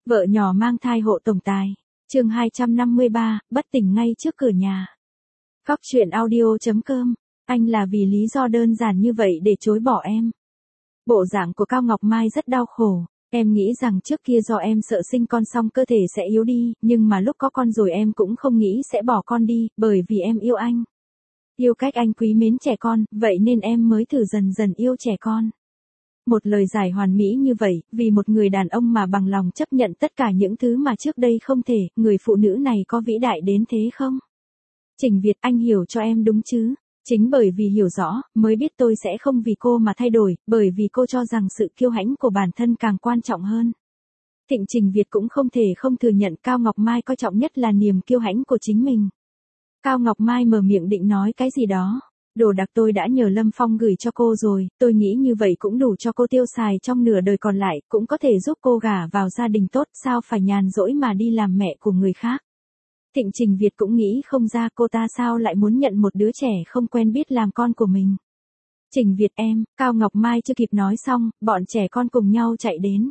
Vợ nhỏ mang thai hộ tổng tài. Chương 253, bất tỉnh ngay trước cửa nhà. Góc truyện audio.com. Anh là vì lý do đơn giản như vậy để chối bỏ em. Bộ dạng của Cao Ngọc Mai rất đau khổ. Em nghĩ rằng trước kia do em sợ sinh con xong cơ thể sẽ yếu đi, nhưng mà lúc có con rồi em cũng không nghĩ sẽ bỏ con đi, bởi vì em yêu anh. Yêu cách anh quý mến trẻ con, vậy nên em mới thử dần dần yêu trẻ con. Một lời giải hoàn mỹ như vậy, vì một người đàn ông mà bằng lòng chấp nhận tất cả những thứ mà trước đây không thể, người phụ nữ này có vĩ đại đến thế không? Trình Việt, anh hiểu cho em đúng chứ? Chính bởi vì hiểu rõ, mới biết tôi sẽ không vì cô mà thay đổi, bởi vì cô cho rằng sự kiêu hãnh của bản thân càng quan trọng hơn. Thịnh Trình Việt cũng không thể không thừa nhận Cao Ngọc Mai coi trọng nhất là niềm kiêu hãnh của chính mình. Cao Ngọc Mai mở miệng định nói cái gì đó. Đồ đạc tôi đã nhờ Lâm Phong gửi cho cô rồi, tôi nghĩ như vậy cũng đủ cho cô tiêu xài trong nửa đời còn lại, cũng có thể giúp cô gả vào gia đình tốt, sao phải nhàn rỗi mà đi làm mẹ của người khác. Thịnh Trình Việt cũng nghĩ không ra cô ta sao lại muốn nhận một đứa trẻ không quen biết làm con của mình. Trình Việt em, Cao Ngọc Mai chưa kịp nói xong, bọn trẻ con cùng nhau chạy đến.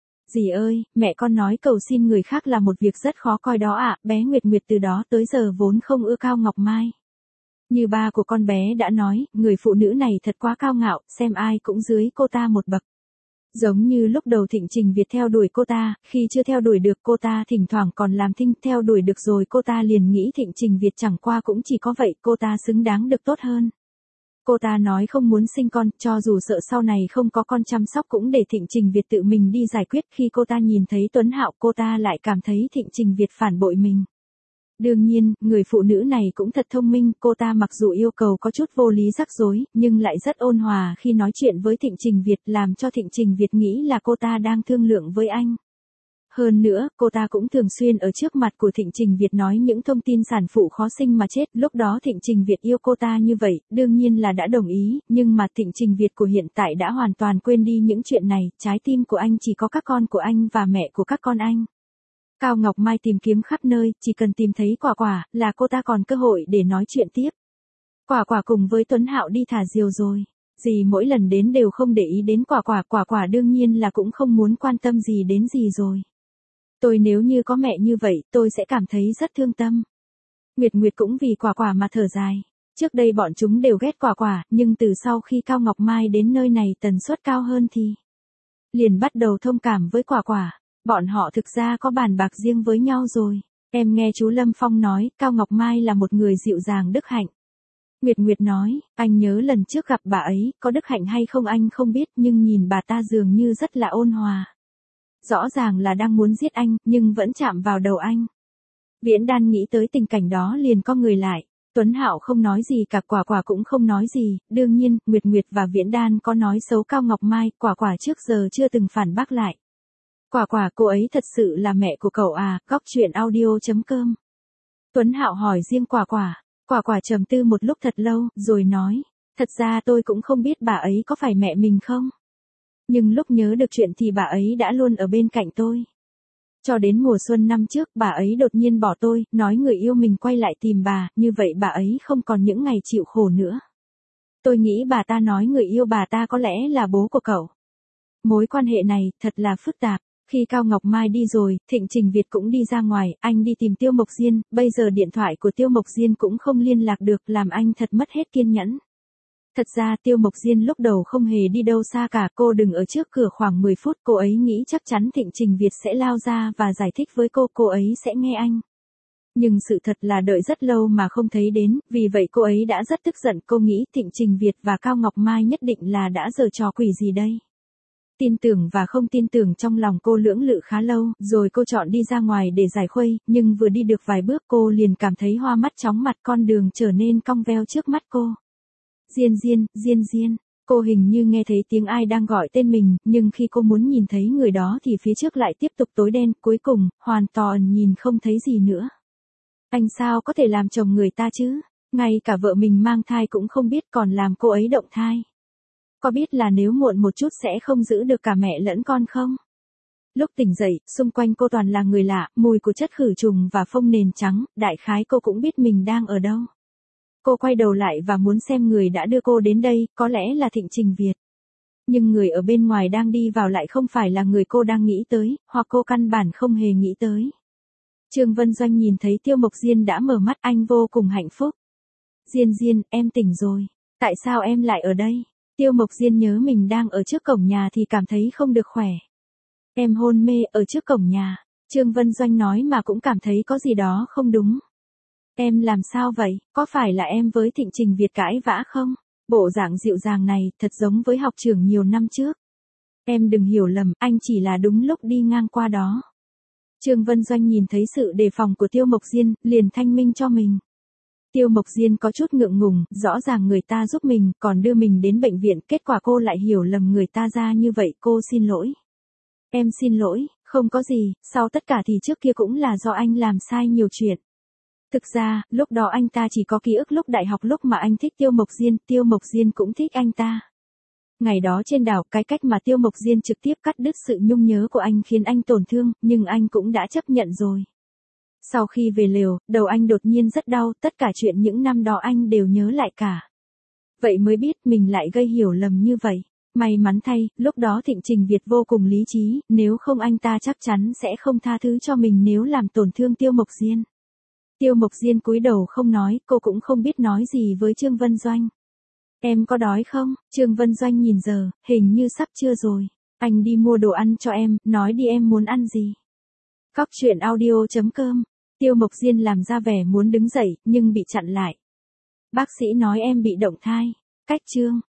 Dì ơi, mẹ con nói cầu xin người khác là một việc rất khó coi đó ạ, bé Nguyệt Nguyệt từ đó tới giờ vốn không ưa Cao Ngọc Mai. Như ba của con bé đã nói, người phụ nữ này thật quá cao ngạo, xem ai cũng dưới cô ta một bậc. Giống như lúc đầu Thịnh Trình Việt theo đuổi cô ta, khi chưa theo đuổi được cô ta thỉnh thoảng còn làm thinh, theo đuổi được rồi cô ta liền nghĩ Thịnh Trình Việt chẳng qua cũng chỉ có vậy, cô ta xứng đáng được tốt hơn. Cô ta nói không muốn sinh con, cho dù sợ sau này không có con chăm sóc cũng để Thịnh Trình Việt tự mình đi giải quyết. Khi cô ta nhìn thấy Tuấn Hạo cô ta lại cảm thấy Thịnh Trình Việt phản bội mình. Đương nhiên, người phụ nữ này cũng thật thông minh, cô ta mặc dù yêu cầu có chút vô lý rắc rối, nhưng lại rất ôn hòa khi nói chuyện với Thịnh Trình Việt, làm cho Thịnh Trình Việt nghĩ là cô ta đang thương lượng với anh. Hơn nữa, cô ta cũng thường xuyên ở trước mặt của Thịnh Trình Việt nói những thông tin sản phụ khó sinh mà chết, lúc đó Thịnh Trình Việt yêu cô ta như vậy, đương nhiên là đã đồng ý, nhưng mà Thịnh Trình Việt của hiện tại đã hoàn toàn quên đi những chuyện này, trái tim của anh chỉ có các con của anh và mẹ của các con anh. Cao Ngọc Mai tìm kiếm khắp nơi, chỉ cần tìm thấy Quả Quả, là cô ta còn cơ hội để nói chuyện tiếp. Quả Quả cùng với Tuấn Hạo đi thả diều rồi. Dì mỗi lần đến đều không để ý đến Quả Quả đương nhiên là cũng không muốn quan tâm gì đến dì rồi. Tôi nếu như có mẹ như vậy, tôi sẽ cảm thấy rất thương tâm. Nguyệt Nguyệt cũng vì Quả Quả mà thở dài. Trước đây bọn chúng đều ghét Quả, nhưng từ sau khi Cao Ngọc Mai đến nơi này tần suất cao hơn thì liền bắt đầu thông cảm với Quả. Bọn họ thực ra có bàn bạc riêng với nhau rồi. Em nghe chú Lâm Phong nói, Cao Ngọc Mai là một người dịu dàng đức hạnh. Nguyệt Nguyệt nói, anh nhớ lần trước gặp bà ấy, có đức hạnh hay không anh không biết, nhưng nhìn bà ta dường như rất là ôn hòa. Rõ ràng là đang muốn giết anh, nhưng vẫn chạm vào đầu anh. Viễn Đan nghĩ tới tình cảnh đó liền co người lại. Tuấn Hạo không nói gì cả, Quả cũng không nói gì, đương nhiên, Nguyệt Nguyệt và Viễn Đan có nói xấu Cao Ngọc Mai, Quả trước giờ chưa từng phản bác lại. Quả, cô ấy thật sự là mẹ của cậu à, góc truyện audio.com. Tuấn Hạo hỏi riêng Quả trầm tư một lúc thật lâu, rồi nói, thật ra tôi cũng không biết bà ấy có phải mẹ mình không. Nhưng lúc nhớ được chuyện thì bà ấy đã luôn ở bên cạnh tôi. Cho đến mùa xuân năm trước, bà ấy đột nhiên bỏ tôi, nói người yêu mình quay lại tìm bà, như vậy bà ấy không còn những ngày chịu khổ nữa. Tôi nghĩ bà ta nói người yêu bà ta có lẽ là bố của cậu. Mối quan hệ này, thật là phức tạp. Khi Cao Ngọc Mai đi rồi, Thịnh Trình Việt cũng đi ra ngoài, anh đi tìm Tiêu Mộc Diên, bây giờ điện thoại của Tiêu Mộc Diên cũng không liên lạc được, làm anh thật mất hết kiên nhẫn. Thật ra Tiêu Mộc Diên lúc đầu không hề đi đâu xa cả, cô đứng ở trước cửa khoảng 10 phút, cô ấy nghĩ chắc chắn Thịnh Trình Việt sẽ lao ra và giải thích với cô ấy sẽ nghe anh. Nhưng sự thật là đợi rất lâu mà không thấy đến, vì vậy cô ấy đã rất tức giận, cô nghĩ Thịnh Trình Việt và Cao Ngọc Mai nhất định là đã giở trò quỷ gì đây. Tin tưởng và không tin tưởng trong lòng cô lưỡng lự khá lâu, rồi cô chọn đi ra ngoài để giải khuây, nhưng vừa đi được vài bước cô liền cảm thấy hoa mắt chóng mặt, con đường trở nên cong veo trước mắt cô. Diên, cô hình như nghe thấy tiếng ai đang gọi tên mình, nhưng khi cô muốn nhìn thấy người đó thì phía trước lại tiếp tục tối đen, cuối cùng, hoàn toàn nhìn không thấy gì nữa. Anh sao có thể làm chồng người ta chứ, ngay cả vợ mình mang thai cũng không biết còn làm cô ấy động thai. Có biết là nếu muộn một chút sẽ không giữ được cả mẹ lẫn con không? Lúc tỉnh dậy, xung quanh cô toàn là người lạ, mùi của chất khử trùng và phông nền trắng, đại khái cô cũng biết mình đang ở đâu. Cô quay đầu lại và muốn xem người đã đưa cô đến đây, có lẽ là Thịnh Trình Việt. Nhưng người ở bên ngoài đang đi vào lại không phải là người cô đang nghĩ tới, hoặc cô căn bản không hề nghĩ tới. Trương Vân Doanh nhìn thấy Tiêu Mộc Diên đã mở mắt, anh vô cùng hạnh phúc. Diên Diên, em tỉnh rồi. Tại sao em lại ở đây? Tiêu Mộc Diên nhớ mình đang ở trước cổng nhà thì cảm thấy không được khỏe. Em hôn mê ở trước cổng nhà. Trương Vân Doanh nói mà cũng cảm thấy có gì đó không đúng. Em làm sao vậy? Có phải là em với Thịnh Trình Việt cãi vã không? Bộ dạng dịu dàng này thật giống với học trưởng nhiều năm trước. Em đừng hiểu lầm, anh chỉ là đúng lúc đi ngang qua đó. Trương Vân Doanh nhìn thấy sự đề phòng của Tiêu Mộc Diên, liền thanh minh cho mình. Tiêu Mộc Diên có chút ngượng ngùng, rõ ràng người ta giúp mình, còn đưa mình đến bệnh viện, kết quả cô lại hiểu lầm người ta ra như vậy, cô xin lỗi. Em xin lỗi, không có gì, sau tất cả thì trước kia cũng là do anh làm sai nhiều chuyện. Thực ra, lúc đó anh ta chỉ có ký ức lúc đại học lúc mà anh thích Tiêu Mộc Diên cũng thích anh ta. Ngày đó trên đảo, cái cách mà Tiêu Mộc Diên trực tiếp cắt đứt sự nhung nhớ của anh khiến anh tổn thương, nhưng anh cũng đã chấp nhận rồi. Sau khi về lều, đầu anh đột nhiên rất đau, tất cả chuyện những năm đó anh đều nhớ lại cả. Vậy mới biết mình lại gây hiểu lầm như vậy. May mắn thay, lúc đó Thịnh Trình Việt vô cùng lý trí, nếu không anh ta chắc chắn sẽ không tha thứ cho mình nếu làm tổn thương Tiêu Mộc Diên. Tiêu Mộc Diên cúi đầu không nói, cô cũng không biết nói gì với Trương Vân Doanh. Em có đói không? Trương Vân Doanh nhìn giờ, hình như sắp trưa rồi. Anh đi mua đồ ăn cho em, nói đi em muốn ăn gì. Cóc truyện audio.com. Tiêu Mộc Diên làm ra vẻ muốn đứng dậy, nhưng bị chặn lại. Bác sĩ nói em bị động thai. Cách chương.